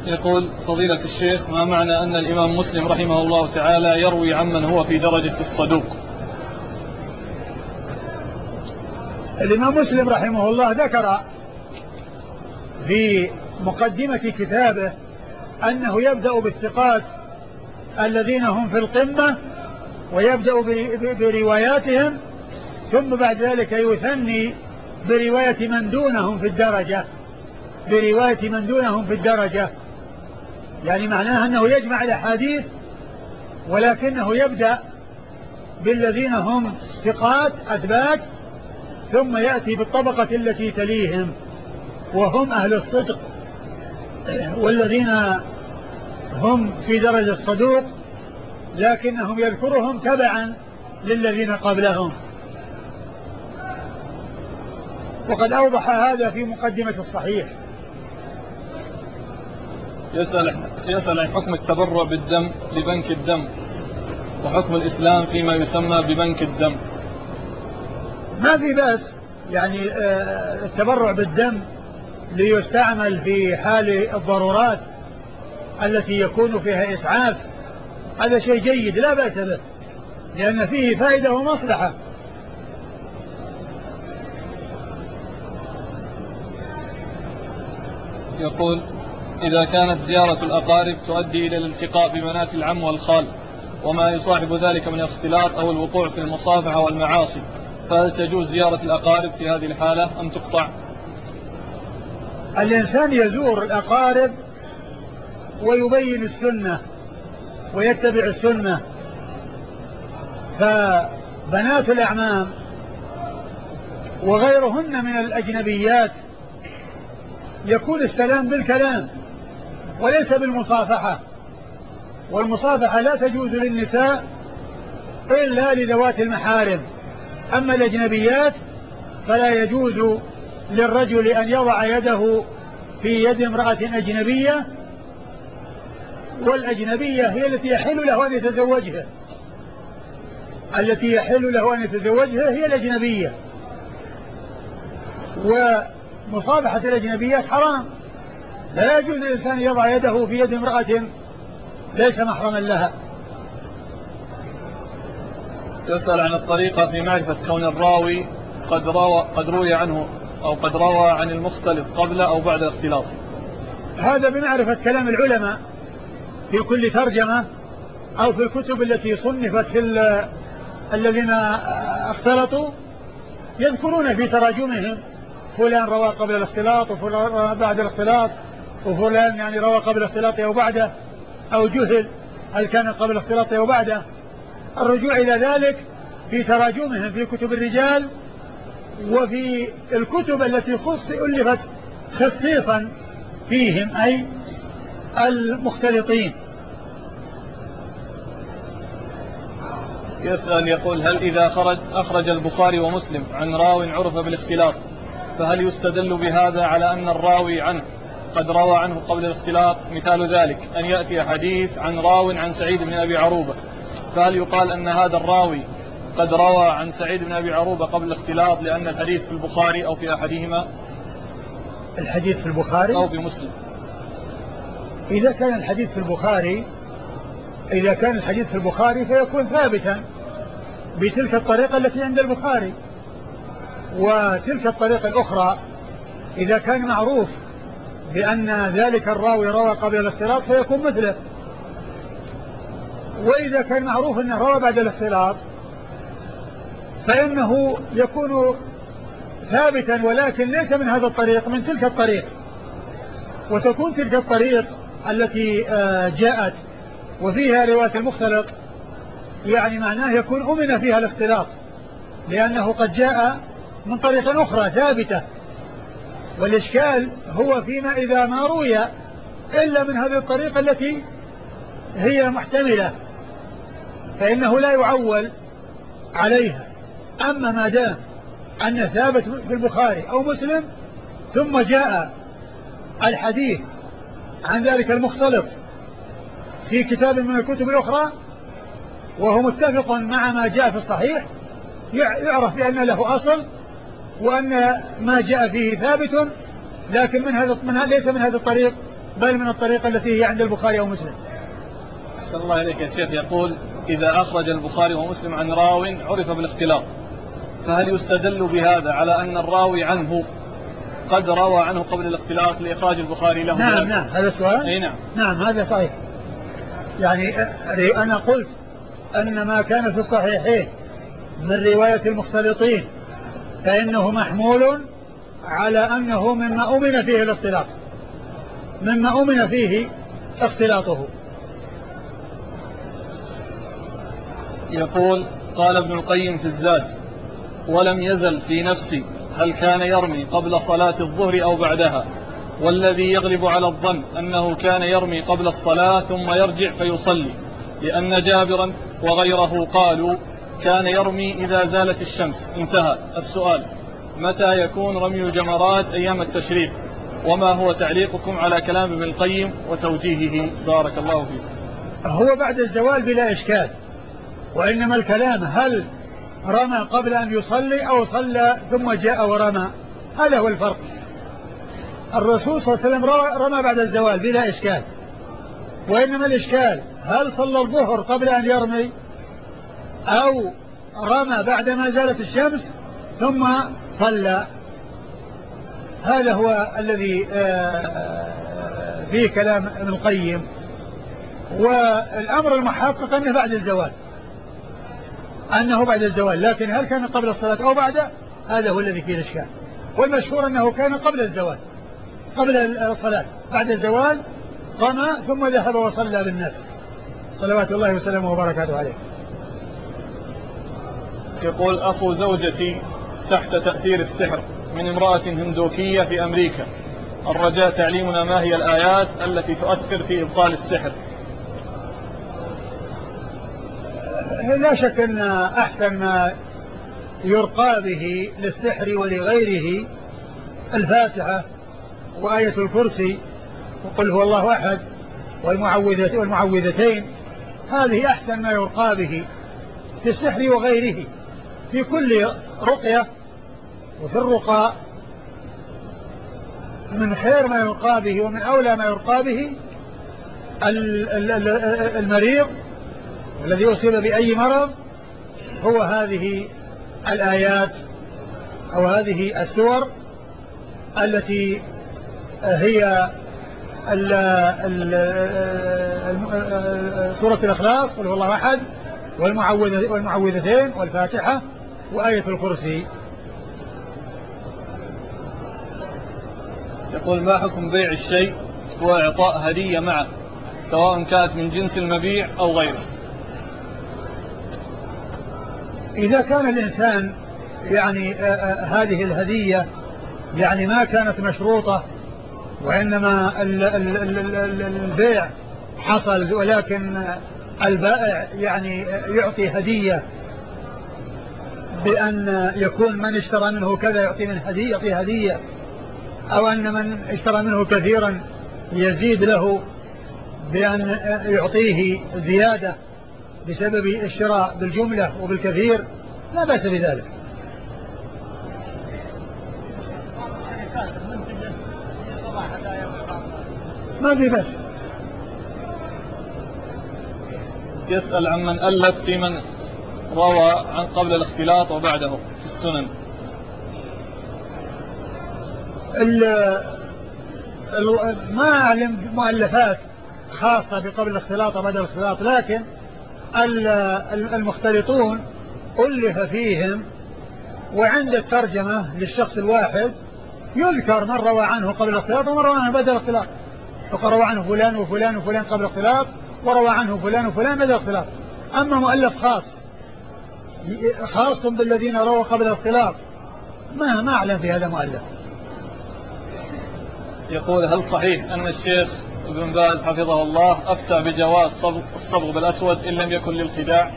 يقول فضيلة الشيخ: ما معنى أن الإمام مسلم رحمه الله تعالى يروي عمن هو في درجة الصدوق؟ الإمام مسلم رحمه الله ذكر في مقدمة كتابه أنه يبدأ بالثقات الذين هم في القمة ويبدأ برواياتهم، ثم بعد ذلك يثني برواية من دونهم في الدرجة، يعني معناها أنه يجمع الأحاديث، ولكنه يبدأ بالذين هم ثقات أثبات، ثم يأتي بالطبقة التي تليهم وهم أهل الصدق، والذين هم في درجة الصدوق لكنهم يذكرهم تبعا للذين قبلهم. وقد أوضح هذا في مقدمة الصحيح. يسأل عن حكم التبرع بالدم لبنك الدم وحكم الإسلام فيما يسمى ببنك الدم. ما في بأس، يعني التبرع بالدم ليستعمل في حال الضرورات التي يكون فيها إسعاف، هذا شيء جيد لا بأس به، لأن فيه فائدة ومصلحة. يقول: إذا كانت زيارة الأقارب تؤدي إلى الالتقاء ببنات العم والخال وما يصاحب ذلك من الاختلاط أو الوقوع في المصافحة والمعاصي، فهل تجوز زيارة الأقارب في هذه الحالة أم تقطع؟ الإنسان يزور الأقارب ويبين السنة ويتبع السنة، فبنات الأعمام وغيرهن من الأجنبيات يكون السلام بالكلام وليس بالمصافحة، والمصافحة لا تجوز للنساء إلا لذوات المحارم، أما الأجنبيات فلا يجوز للرجل أن يضع يده في يد امرأة أجنبية، والأجنبية هي التي يحل له أن يتزوجها، هي الأجنبية، ومصافحة الأجنبيات حرام، لا يجوز للإنسان يضع يده في يد امرأة ليس محرما لها. يسأل عن الطريقة في معرفة كون الراوي قد روي عنه أو قد روى عن المختلط قبل أو بعد الاختلاط. هذا بمعرفة كلام العلماء في كل ترجمة أو في الكتب التي صنفت في الذين اختلطوا، يذكرون في تراجمهم فلان روى قبل الاختلاط وفلان روى بعد الاختلاط، وفلان يعني روى قبل الاختلاط أو بعده، أو جهل هل كان قبل الاختلاط أو بعده. الرجوع إلى ذلك في تراجمهم في كتب الرجال وفي الكتب التي ألفت خصيصا فيهم أي المختلطين. يسأل يقول: هل إذا أخرج البخاري ومسلم عن راو عرف بالاختلاط فهل يستدل بهذا على أن الراوي عنه قد روى عنه قبل الاختلاط؟ مثال ذلك أن يأتي حديث عن راو عن سعيد بن أبي عروبة، فهل يقال أن هذا الراوي قد روى عن سعيد بن أبي عروبة قبل الاختلاط لأن الحديث في البخاري أو في أحدهما؟ الحديث في البخاري أو في مسلم. إذا كان الحديث في البخاري فيكون ثابتا بتلك الطريقة التي عند البخاري، وتلك الطريقة الأخرى إذا كان معروف بأن ذلك الراوي روى قبل الاختلاط فيكون مثله، وإذا كان معروف أنه روى بعد الاختلاط فإنه يكون ثابتا ولكن ليس من هذا الطريق، من تلك الطريق، وتكون تلك الطريق التي جاءت وفيها رواية المختلط يعني معناه يكون أمن فيها الاختلاط، لأنه قد جاء من طريق أخرى ثابتة، والإشكال هو فيما إذا ما روي إلا من هذه الطريقة التي هي محتملة فإنه لا يعول عليها. أما ما دام أن ثابت في البخاري أو مسلم ثم جاء الحديث عن ذلك المختلط في كتاب من الكتب الأخرى وهو متفق مع ما جاء في الصحيح، يعرف بأن له أصل وأن ما جاء فيه ثابت، لكن ليس من هذا الطريق بل من الطريقة التي هي عند البخاري أو مسلم. أحسن الله إليك يا شيخ. يقول إذا أخرج البخاري ومسلم عن راو عرف بالاختلاط، فهل يستدل بهذا على أن الراوي عنه قد روى عنه قبل الاختلاط لإخراج البخاري له؟ نعم هذا السؤال. أي نعم. نعم هذا صحيح. يعني أنا قلت أن ما كان في الصحيحين من رواية المختلطين فإنه محمول على أنه مما أمن فيه الاختلاط، مما أمن فيه اختلاطه. يقول قال ابن القيم في الزاد: ولم يزل في نفسي هل كان يرمي قبل صلاة الظهر أو بعدها، والذي يغلب على الظن أنه كان يرمي قبل الصلاة ثم يرجع فيصلي، لأن جابرا وغيره قالوا كان يرمي إذا زالت الشمس. انتهى السؤال: متى يكون رمي الجمرات أيام التشريق؟ وما هو تعليقكم على كلام ابن القيم وتوجيهه؟ بارك الله فيك. هو بعد الزوال بلا إشكال، وإنما الكلام هل رمى قبل أن يصلي أو صلى ثم جاء ورمى، هذا هو الفرق. الرسول صلى الله عليه وسلم رمى بعد الزوال بلا إشكال، وإنما الإشكال هل صلى الظهر قبل أن يرمي أو رمى بعدما زالت الشمس ثم صلى. هذا هو الذي فيه كلام ابن القيم، والأمر المحقق أنه بعد الزوال، أنه بعد الزوال، لكن هل كان قبل الصلاة أو بعده هذا هو الذي فيه الإشكال. والمشهور أنه كان قبل الزوال، قبل الصلاة. بعد الزوال رمى ثم ذهب وصلى بالناس صلوات الله وسلامه وبركاته عليه. يقول أخو زوجتي تحت تأثير السحر من امرأة هندوكية في أمريكا، الرجاء تعليمنا ما هي الآيات التي تؤثر في إبطال السحر. لا شك أن أحسن ما يرقى به للسحر ولغيره الفاتحة وآية الكرسي وقل هو الله أحد والمعوذتين، هذه أحسن ما يرقى به في السحر وغيره، في كل رقية وفي الرقى من خير ما يرقى به ومن أولى ما يرقى به المريض الذي أصيب بأي مرض هو هذه الآيات أو هذه السور التي هي سورة الإخلاص قل هو الله أحد والمعوذتين والفاتحة وآية الكرسي. يقول ما حكم بيع الشيء وإعطاء هدية معه سواء كانت من جنس المبيع أو غيره؟ إذا كان الإنسان يعني هذه الهدية يعني ما كانت مشروطة وإنما البيع حصل، ولكن البائع يعني يعطي هدية بأن يكون من اشترى منه كذا يعطي هدية، أو أن من اشترى منه كثيرا يزيد له بأن يعطيه زيادة بسبب الشراء بالجملة وبالكثير، لا بأس بذلك. ما في بأس. يسأل عن من ألف في من روى عن قبل الاختلاط وبعده في السنن. ما أعلم مؤلفات خاصة بقبل الاختلاط وبعد الاختلاط، لكن المختلطون ألف فيهم، وعند الترجمة للشخص الواحد يذكر من روى عنه قبل الاختلاط ومن روى عنه بعد الاختلاط، فقد روى عنه فلان وفلان وفلان قبل الاختلاط وروى عنه فلان وفلان بعد الاختلاط. أما مؤلف خاص بالذين رووا قبل الاختلاط ما أعلم في هذا مؤلف. يقول هل صحيح أن الشيخ ابن باز حفظه الله أفتى بجواز الصبغ بالأسود إن لم يكن للخداع؟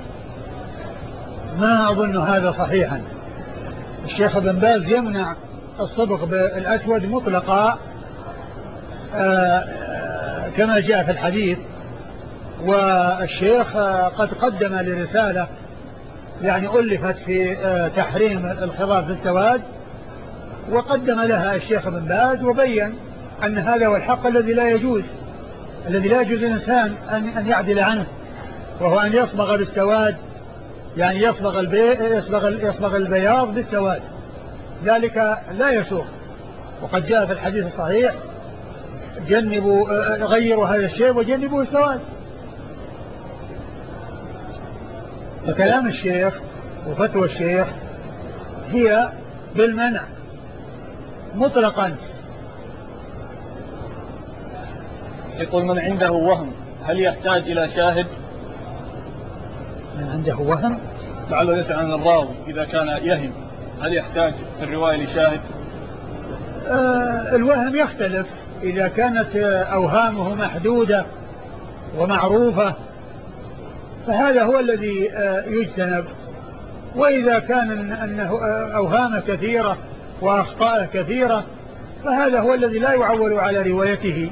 ما أظن هذا صحيحا. الشيخ ابن باز يمنع الصبغ بالأسود مطلقا كما جاء في الحديث، والشيخ قد قدم لرسالة يعني ألفت في تحريم الخضاب في السواد، وقدم لها الشيخ ابن باز وبين أن هذا هو الحق الذي لا يجوز، الذي لا يجوز الإنسان أن يعدل عنه، وهو أن يصبغ بالسواد، يعني يصبغ البياض بالسواد، ذلك لا يسوغ. وقد جاء في الحديث الصحيح غيروا هذا الشيء وجنبوا السواد. فكلام الشيخ وفتوى الشيخ هي بالمنع مطلقا. يقول من عنده وهم هل يحتاج إلى شاهد؟ من عنده وهم لعله يسأل عن الراوي إذا كان يهم هل يحتاج في الرواية لشاهد؟ الوهم يختلف، إذا كانت أوهامه محدودة ومعروفة فهذا هو الذي يجتنب، وإذا كان أنه أوهامه كثيرة وأخطاءه كثيرة فهذا هو الذي لا يعول على روايته.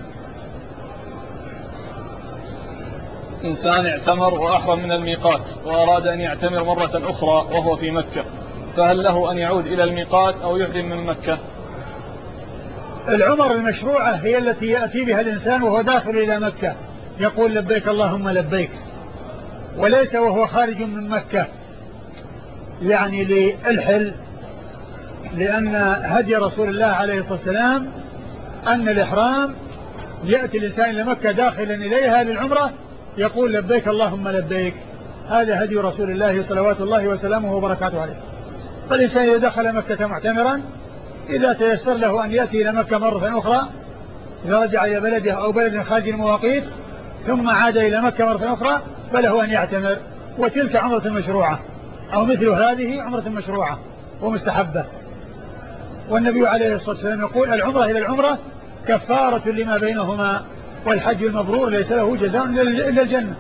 إنسان اعتمر وأحرم من الميقات وأراد أن يعتمر مرة أخرى وهو في مكة، فهل له أن يعود إلى الميقات أو يحرم من مكة؟ العمر المشروعة هي التي يأتي بها الإنسان وهو داخل إلى مكة، يقول لبيك اللهم لبيك، وليس وهو خارج من مكة يعني للحل، لأن هدي رسول الله عليه الصلاة والسلام أن الإحرام يأتي الإنسان إلى مكة داخلا إليها للعمرة يقول لبيك اللهم لبيك، هذا هدي رسول الله صلوات الله وسلامه وبركاته عليه. فالإنسان إذا دخل مكة معتمرا إذا تيسر له أن يأتي إلى مكة مرة أخرى، إذا رجع إلى بلده أو بلد خارج المواقيت ثم عاد إلى مكة مرة أخرى فله أن يعتمر، وتلك عمرة مشروعة، أو مثل هذه عمرة مشروعة ومستحبة. والنبي عليه الصلاة والسلام يقول العمرة إلى العمرة كفارة لما بينهما، والحج المبرور ليس له جزاء إلا الجنة.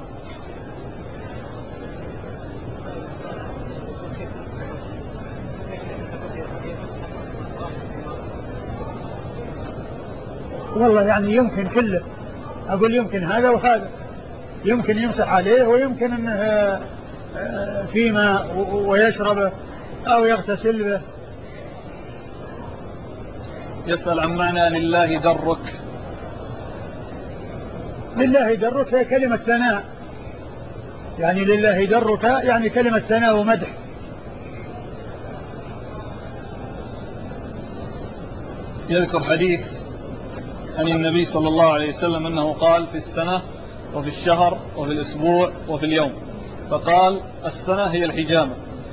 والله يعني يمكن كله، أقول يمكن هذا وهذا، يمكن يمسح عليه ويمكن أنه فيما ويشربه أو يغتسل به. يسأل عن معنى لله درك. لله درك هي كلمة ثناء، يعني لله درك يعني كلمة ثناء ومدح. يذكر حديث عن النبي صلى الله عليه وسلم أنه قال في السنة وفي الشهر وفي الأسبوع وفي اليوم، فقال السنة هي الحجامة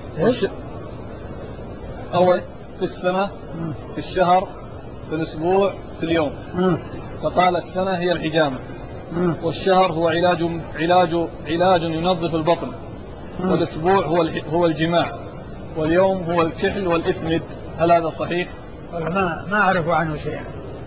أول في السنة في الشهر في الأسبوع في اليوم، فقال السنة هي الحجامة، والشهر هو علاج ينظف البطن، والأسبوع هو الجماع، واليوم هو الكحل والإثمد. هل هذا صحيح؟ ما أعرف عنه شيئا.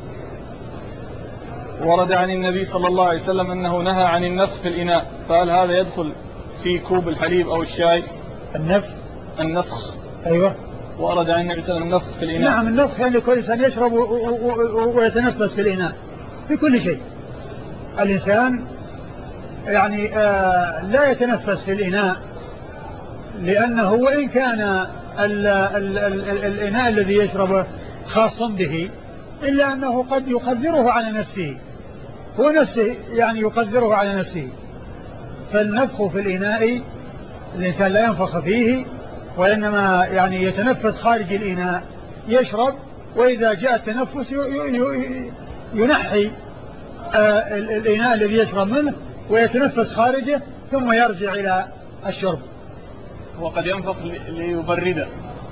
ورد عن النبي صلى الله عليه وسلم أنه نهى عن النفخ في الإناء، فهل هذا يدخل في كوب الحليب أو الشاي؟ النفخ أيوة. ورد عن النبي صلى الله عليه وسلم النفخ في الإناء. نعم، النفخ يعني كل إنسان يشرب ويتنفس في الإناء في كل شيء. الإنسان يعني لا يتنفس في الإناء، لأنه وإن كان الإناء الذي يشربه خاص به إلا أنه قد يقدره على نفسه، هو نفسه يعني يقدره على نفسه. فالنفخ في الإناء الإنسان لا ينفخ فيه، وإنما يعني يتنفس خارج الإناء، يشرب، وإذا جاء التنفس ينحي الإناء الذي يشرب منه ويتنفس خارجه ثم يرجع إلى الشرب. وقد ينفخ ليبرده،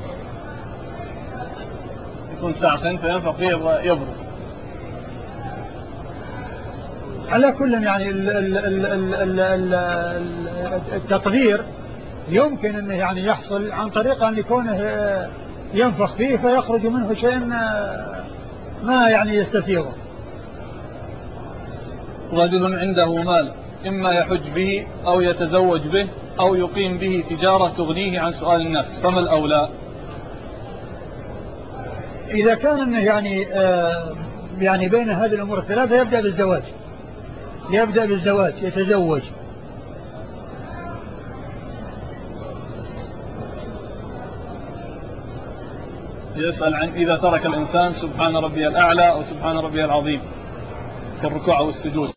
يكون ساخن فينفخ فيه ويبرد. على كل يعني التقدير يمكن أنه يعني يحصل عن طريق أن يكونه ينفخ فيه فيخرج منه شيء ما يعني يستسيغه. رجل عنده مال إما يحج به أو يتزوج به أو يقيم به تجارة تغنيه عن سؤال الناس، فما الأولى؟ إذا كان أنه يعني بين هذه الأمور الثلاثة يبدأ بالزواج يتزوج. يسأل عن إذا ترك الإنسان سبحان ربي الأعلى أو سبحان ربي العظيم في الركوع أو السجود.